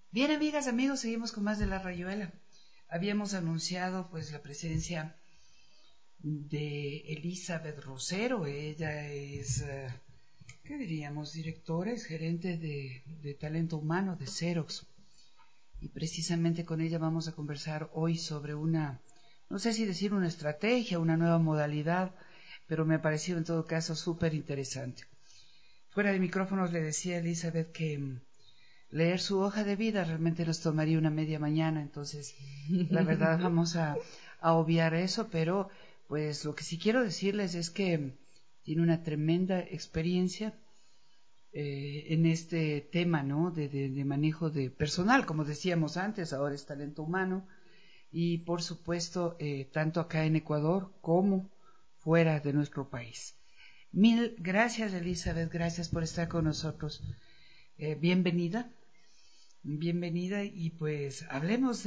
Bien, amigas, amigos, seguimos con más de La Rayuela. Habíamos anunciado pues la presencia de Elizabeth Rosero. Ella es, ¿qué diríamos? Directora, es gerente de talento humano de Xerox. Y precisamente con ella vamos a conversar hoy sobre una, no sé si decir una estrategia, una nueva modalidad, pero me ha parecido en todo caso súper interesante. Fuera de micrófonos le decía a Elizabeth que leer su hoja de vida realmente nos tomaría una media mañana, entonces la verdad vamos a obviar eso, pero pues lo que sí quiero decirles es que tiene una tremenda experiencia en este tema, ¿no? De manejo de personal, como decíamos antes, ahora es talento humano y por supuesto tanto acá en Ecuador como fuera de nuestro país. Mil gracias, Elizabeth, gracias por estar con nosotros. Bienvenida. Bienvenida y pues hablemos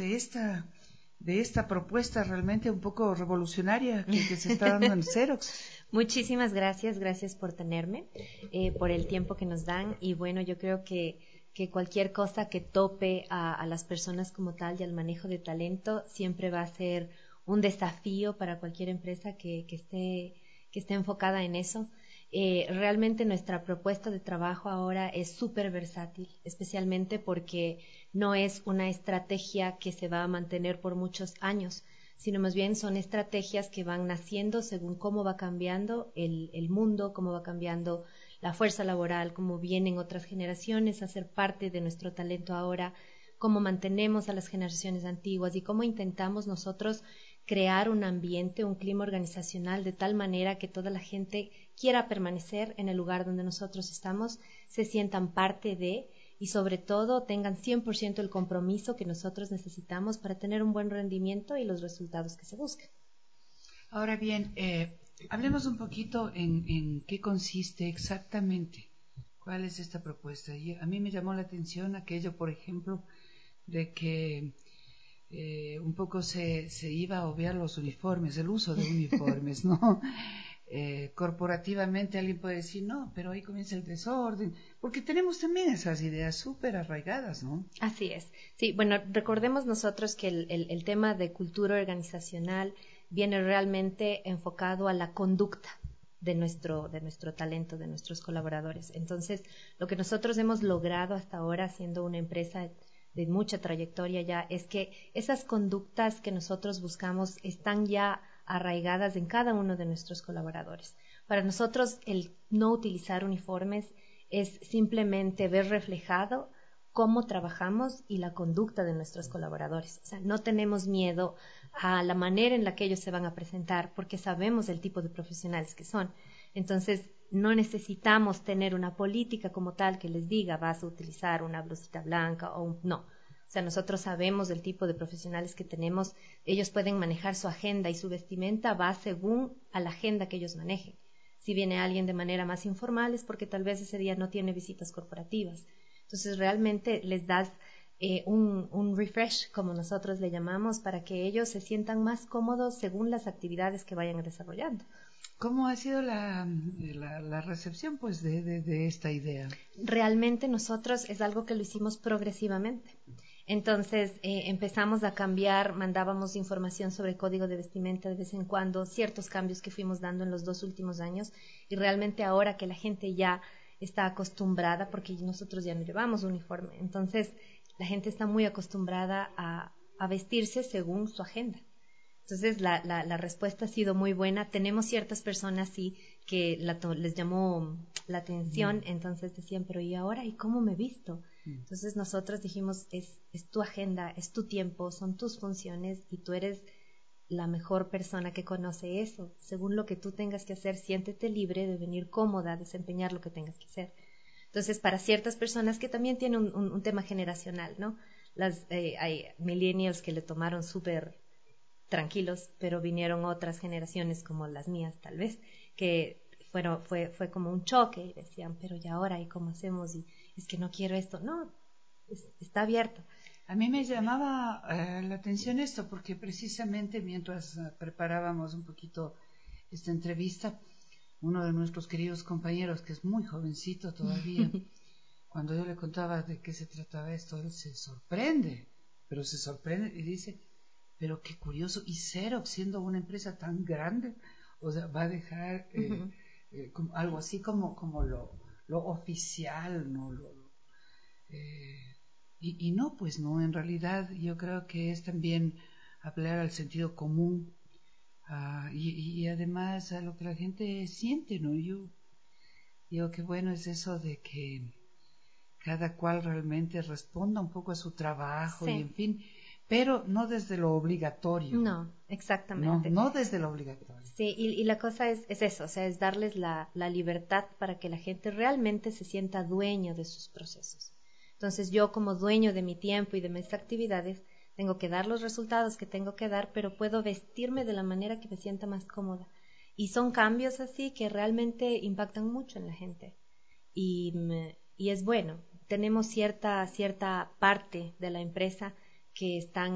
de esta propuesta realmente un poco revolucionaria que se está dando en Xerox. Muchísimas gracias, gracias por tenerme, por el tiempo que nos dan y bueno, yo creo que cualquier cosa que tope a las personas como tal y al manejo de talento siempre va a ser un desafío para cualquier empresa que esté enfocada en eso. Realmente nuestra propuesta de trabajo ahora es súper versátil, especialmente porque no es una estrategia que se va a mantener por muchos años, sino más bien son estrategias que van naciendo según cómo va cambiando el mundo, cómo va cambiando la fuerza laboral, cómo vienen otras generaciones a ser parte de nuestro talento ahora, cómo mantenemos a las generaciones antiguas y cómo intentamos nosotros crear un ambiente, un clima organizacional de tal manera que toda la gente quiera permanecer en el lugar donde nosotros estamos, se sientan parte de y sobre todo tengan 100% el compromiso que nosotros necesitamos para tener un buen rendimiento y los resultados que se buscan. Ahora bien, hablemos un poquito en qué consiste exactamente, cuál es esta propuesta. Y a mí me llamó la atención aquello, por ejemplo, de que un poco se iba a obviar los uniformes, el uso de uniformes, ¿no? Corporativamente alguien puede decir, no, pero ahí comienza el desorden, porque tenemos también esas ideas súper arraigadas, ¿no? Así es. Sí, bueno, recordemos nosotros que el tema de cultura organizacional viene realmente enfocado a la conducta de nuestro talento, de nuestros colaboradores. Entonces, lo que nosotros hemos logrado hasta ahora, siendo una empresa de mucha trayectoria ya, es que esas conductas que nosotros buscamos están ya arraigadas en cada uno de nuestros colaboradores. Para nosotros, el no utilizar uniformes es simplemente ver reflejado cómo trabajamos y la conducta de nuestros colaboradores. O sea, no tenemos miedo a la manera en la que ellos se van a presentar porque sabemos el tipo de profesionales que son. Entonces, no necesitamos tener una política como tal que les diga vas a utilizar una blusita blanca o no. O sea, nosotros sabemos el tipo de profesionales que tenemos. Ellos pueden manejar su agenda y su vestimenta va según a la agenda que ellos manejen. Si viene alguien de manera más informal es porque tal vez ese día no tiene visitas corporativas. Entonces realmente les das un refresh, como nosotros le llamamos, para que ellos se sientan más cómodos según las actividades que vayan desarrollando. ¿Cómo ha sido la recepción pues de esta idea? Realmente nosotros es algo que lo hicimos progresivamente. Entonces empezamos a cambiar, mandábamos información sobre código de vestimenta de vez en cuando, ciertos cambios que fuimos dando en los 2 últimos años y realmente ahora que la gente ya está acostumbrada, porque nosotros ya no llevamos uniforme, entonces la gente está muy acostumbrada a vestirse según su agenda. Entonces la respuesta ha sido muy buena. Tenemos ciertas personas sí que les llamó la atención, entonces decían, pero ¿y ahora? ¿Y cómo me visto? Entonces nosotros dijimos, es tu agenda, es tu tiempo, son tus funciones y tú eres la mejor persona que conoce eso. Según lo que tú tengas que hacer, siéntete libre de venir cómoda a desempeñar lo que tengas que hacer. Entonces, para ciertas personas que también tienen un tema generacional, ¿no? Hay millennials que le tomaron súper tranquilos, pero vinieron otras generaciones como las mías tal vez, que fue como un choque y decían, pero ya ahora, ¿y cómo hacemos? Y es que no quiero esto. No, está abierto. A mí me llamaba la atención esto porque precisamente mientras preparábamos un poquito esta entrevista, uno de nuestros queridos compañeros, que es muy jovencito todavía, cuando yo le contaba de qué se trataba esto, él se sorprende, pero se sorprende y dice, pero qué curioso, y Xerox, siendo una empresa tan grande, o sea, va a dejar como, algo así como lo oficial, ¿no? Y no, pues no, en realidad yo creo que es también apelar al sentido común y además a lo que la gente siente, ¿no? Yo digo que bueno es eso de que cada cual realmente responda un poco a su trabajo y Sí. en fin, pero no desde lo obligatorio. No, exactamente. No desde lo obligatorio. Sí, y la cosa es eso, o sea, es darles la libertad para que la gente realmente se sienta dueño de sus procesos. Entonces yo como dueño de mi tiempo y de mis actividades, tengo que dar los resultados que tengo que dar, pero puedo vestirme de la manera que me sienta más cómoda. Y son cambios así que realmente impactan mucho en la gente. Y es bueno. Tenemos cierta parte de la empresa que están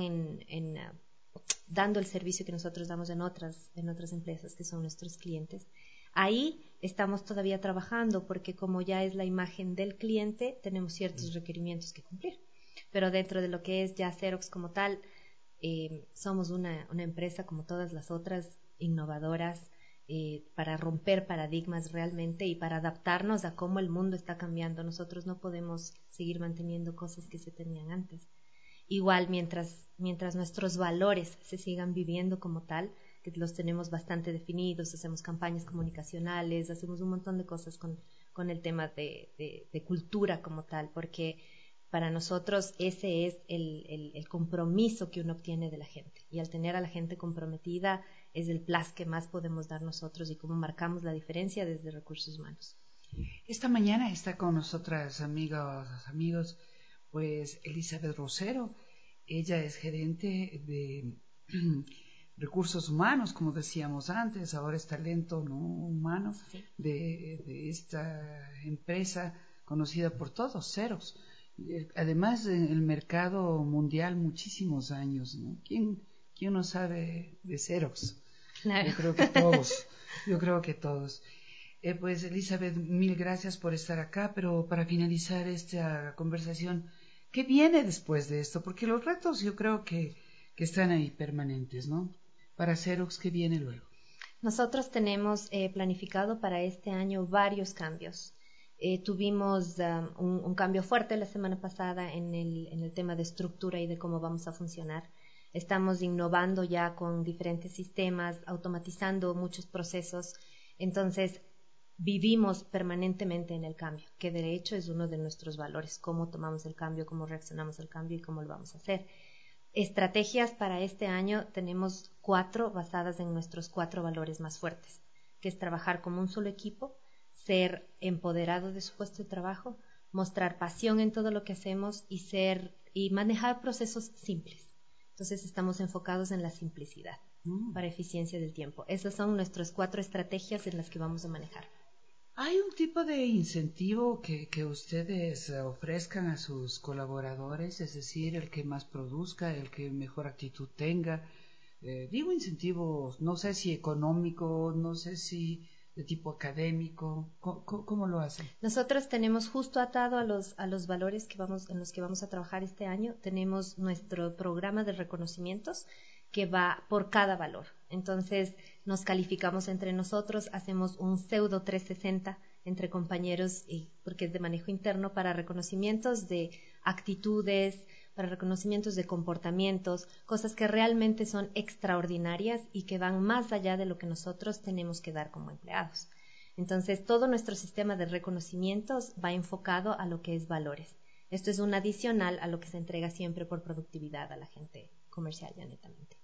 dando el servicio que nosotros damos en otras empresas que son nuestros clientes. Ahí estamos todavía trabajando porque como ya es la imagen del cliente, tenemos ciertos requerimientos que cumplir. Pero dentro de lo que es ya Xerox como tal, somos una empresa como todas las otras, innovadoras, para romper paradigmas realmente y para adaptarnos a cómo el mundo está cambiando. Nosotros no podemos seguir manteniendo cosas que se tenían antes. Igual mientras nuestros valores se sigan viviendo como tal, que los tenemos bastante definidos, hacemos campañas comunicacionales, hacemos un montón de cosas con el tema de cultura como tal, porque para nosotros ese es el compromiso que uno obtiene de la gente. Y al tener a la gente comprometida es el plus que más podemos dar nosotros y cómo marcamos la diferencia desde recursos humanos. Esta mañana está con nosotras amigos, pues Elizabeth Rosero. Ella es gerente de recursos humanos, como decíamos antes, ahora es talento no humano Sí. de esta empresa conocida por todos, Xerox. Además, en el mercado mundial muchísimos años, ¿no? ¿Quién no sabe de Xerox? Claro. Yo creo que todos. Pues Elizabeth, mil gracias por estar acá, pero para finalizar esta conversación, ¿qué viene después de esto? Porque los retos yo creo que están ahí permanentes, ¿no? Para Xerox, ¿qué viene luego? Nosotros tenemos planificado para este año varios cambios. Tuvimos un cambio fuerte la semana pasada en el tema de estructura y de cómo vamos a funcionar. Estamos innovando ya con diferentes sistemas, automatizando muchos procesos. Entonces, vivimos permanentemente en el cambio, que de hecho es uno de nuestros valores, cómo tomamos el cambio, cómo reaccionamos al cambio y cómo lo vamos a hacer. Estrategias para este año tenemos 4 basadas en nuestros 4 valores más fuertes, que es trabajar como un solo equipo, ser empoderado de su puesto de trabajo, mostrar pasión en todo lo que hacemos y manejar procesos simples. Entonces estamos enfocados en la simplicidad para eficiencia del tiempo. Esas son nuestras 4 estrategias en las que vamos a manejar. ¿Hay un tipo de incentivo que ustedes ofrezcan a sus colaboradores? Es decir, el que más produzca, el que mejor actitud tenga. Digo incentivos, no sé si económico, no sé si de tipo académico. ¿Cómo lo hacen? Nosotros tenemos justo atado a los valores en los que vamos a trabajar este año, tenemos nuestro programa de reconocimientos que va por cada valor. Entonces nos calificamos entre nosotros, hacemos un pseudo 360 entre compañeros, porque es de manejo interno, para reconocimientos de actitudes, para reconocimientos de comportamientos, cosas que realmente son extraordinarias y que van más allá de lo que nosotros tenemos que dar como empleados. Entonces, todo nuestro sistema de reconocimientos va enfocado a lo que es valores. Esto es un adicional a lo que se entrega siempre por productividad a la gente comercial, ya netamente.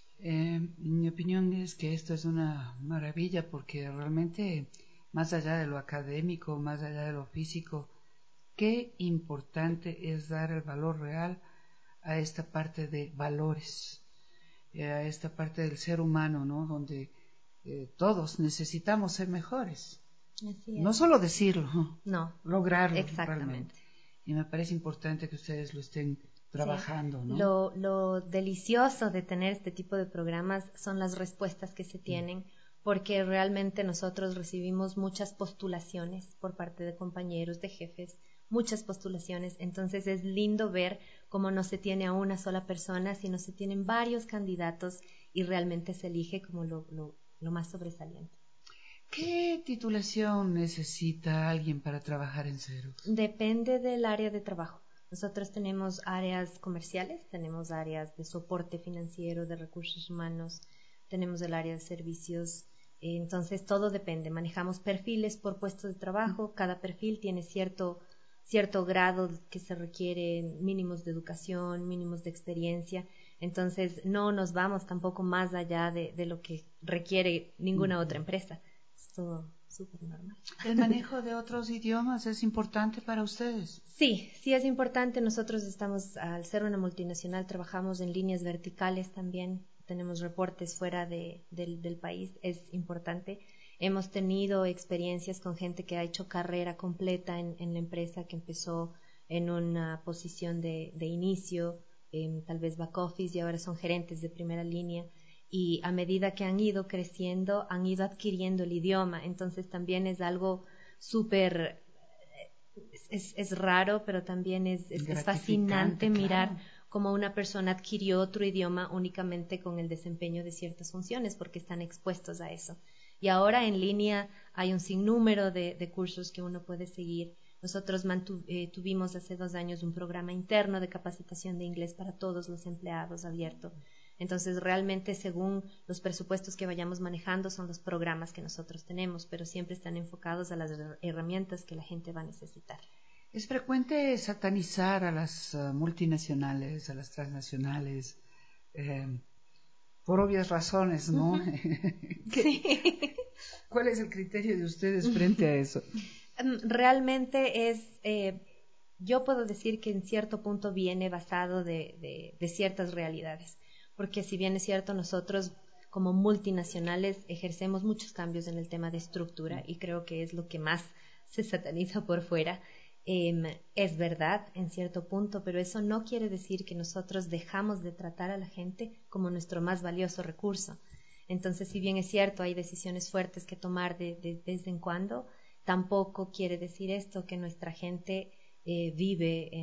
Mi opinión es que esto es una maravilla porque realmente, más allá de lo académico, más allá de lo físico, qué importante es dar el valor real a esta parte de valores, a esta parte del ser humano, ¿no? Donde todos necesitamos ser mejores. Así es. No solo decirlo, no, lograrlo exactamente. realmente. Y me parece importante que ustedes lo estén trabajando, Sí. ¿no? Lo delicioso de tener este tipo de programas son las respuestas que se tienen, porque realmente nosotros recibimos muchas postulaciones por parte de compañeros, de jefes, muchas postulaciones, entonces es lindo ver cómo no se tiene a una sola persona, sino se tienen varios candidatos y realmente se elige como lo más sobresaliente. ¿Qué titulación necesita alguien para trabajar en Xerox? Depende del área de trabajo. Nosotros tenemos áreas comerciales, tenemos áreas de soporte financiero, de recursos humanos, tenemos el área de servicios, entonces todo depende. Manejamos perfiles por puesto de trabajo, cada perfil tiene cierto grado que se requiere, mínimos de educación, mínimos de experiencia, entonces no nos vamos tampoco más allá de lo que requiere ninguna otra empresa. Es todo súper normal. ¿El manejo de otros idiomas es importante para ustedes? Sí es importante. Nosotros estamos, al ser una multinacional, trabajamos en líneas verticales también, tenemos reportes fuera del país, es importante. Hemos tenido experiencias con gente que ha hecho carrera completa en la empresa, que empezó en una posición de inicio, tal vez back office, y ahora son gerentes de primera línea. Y a medida que han ido creciendo, han ido adquiriendo el idioma. Entonces también es algo súper, es raro, pero también es fascinante mirar claro, cómo una persona adquirió otro idioma únicamente con el desempeño de ciertas funciones, porque están expuestos a eso. Y ahora en línea hay un sinnúmero de cursos que uno puede seguir. Nosotros tuvimos hace 2 años un programa interno de capacitación de inglés para todos los empleados abierto. Entonces, realmente, según los presupuestos que vayamos manejando, son los programas que nosotros tenemos, pero siempre están enfocados a las herramientas que la gente va a necesitar. Es frecuente satanizar a las multinacionales, a las transnacionales, por obvias razones, ¿no? Uh-huh. Sí. ¿Cuál es el criterio de ustedes frente a eso? Realmente yo puedo decir que en cierto punto viene basado de ciertas realidades. Porque si bien es cierto, nosotros como multinacionales ejercemos muchos cambios en el tema de estructura y creo que es lo que más se sataniza por fuera. Es verdad en cierto punto, pero eso no quiere decir que nosotros dejamos de tratar a la gente como nuestro más valioso recurso. Entonces, si bien es cierto, hay decisiones fuertes que tomar de vez en cuando, tampoco quiere decir esto que nuestra gente vive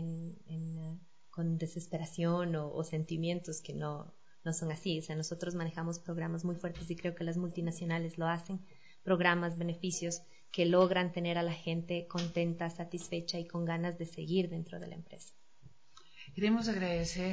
con desesperación o sentimientos que no son así. O sea, nosotros manejamos programas muy fuertes y creo que las multinacionales lo hacen, programas, beneficios que logran tener a la gente contenta, satisfecha y con ganas de seguir dentro de la empresa. Queremos agradecer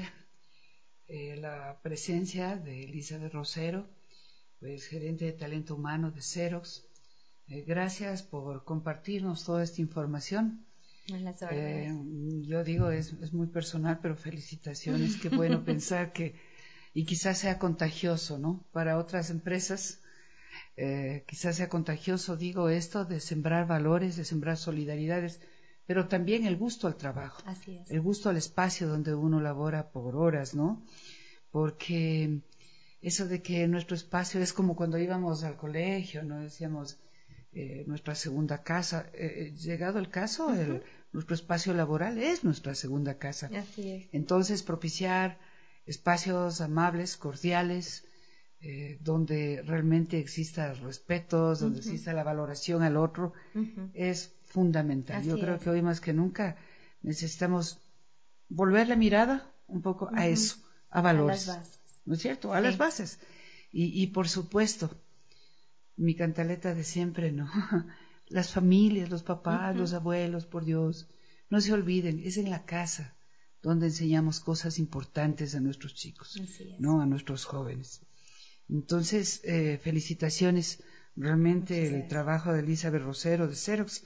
la presencia de Elizabeth Rosero, pues gerente de talento humano de Xerox. Gracias por compartirnos toda esta información. Las órdenes. Yo digo, es muy personal, pero felicitaciones. Qué bueno pensar que, y quizás sea contagioso, ¿no? Para otras empresas, quizás sea contagioso, digo esto, de sembrar valores, de sembrar solidaridades, pero también el gusto al trabajo. Así es. El gusto al espacio donde uno labora por horas, ¿no? Porque eso de que nuestro espacio es como cuando íbamos al colegio, ¿no? Decíamos, nuestra segunda casa. Llegado el caso, Uh-huh. Nuestro espacio laboral es nuestra segunda casa. Así es. Entonces, propiciar espacios amables, cordiales, donde realmente exista respeto, donde Uh-huh. exista la valoración al otro, Uh-huh. es fundamental. Así Yo creo es. que hoy más que nunca necesitamos volver la mirada un poco a eso, a valores. A las bases. ¿No es cierto? A Sí. las bases. Y por supuesto, mi cantaleta de siempre, ¿no? Las familias, los papás, Uh-huh. los abuelos, por Dios, no se olviden, es en la casa donde enseñamos cosas importantes a nuestros chicos, ¿no? A nuestros jóvenes. Entonces, felicitaciones realmente el trabajo de Elizabeth Rosero de Xerox,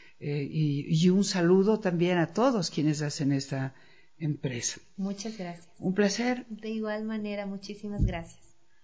y un saludo también a todos quienes hacen esta empresa. Muchas gracias. Un placer. De igual manera, muchísimas gracias.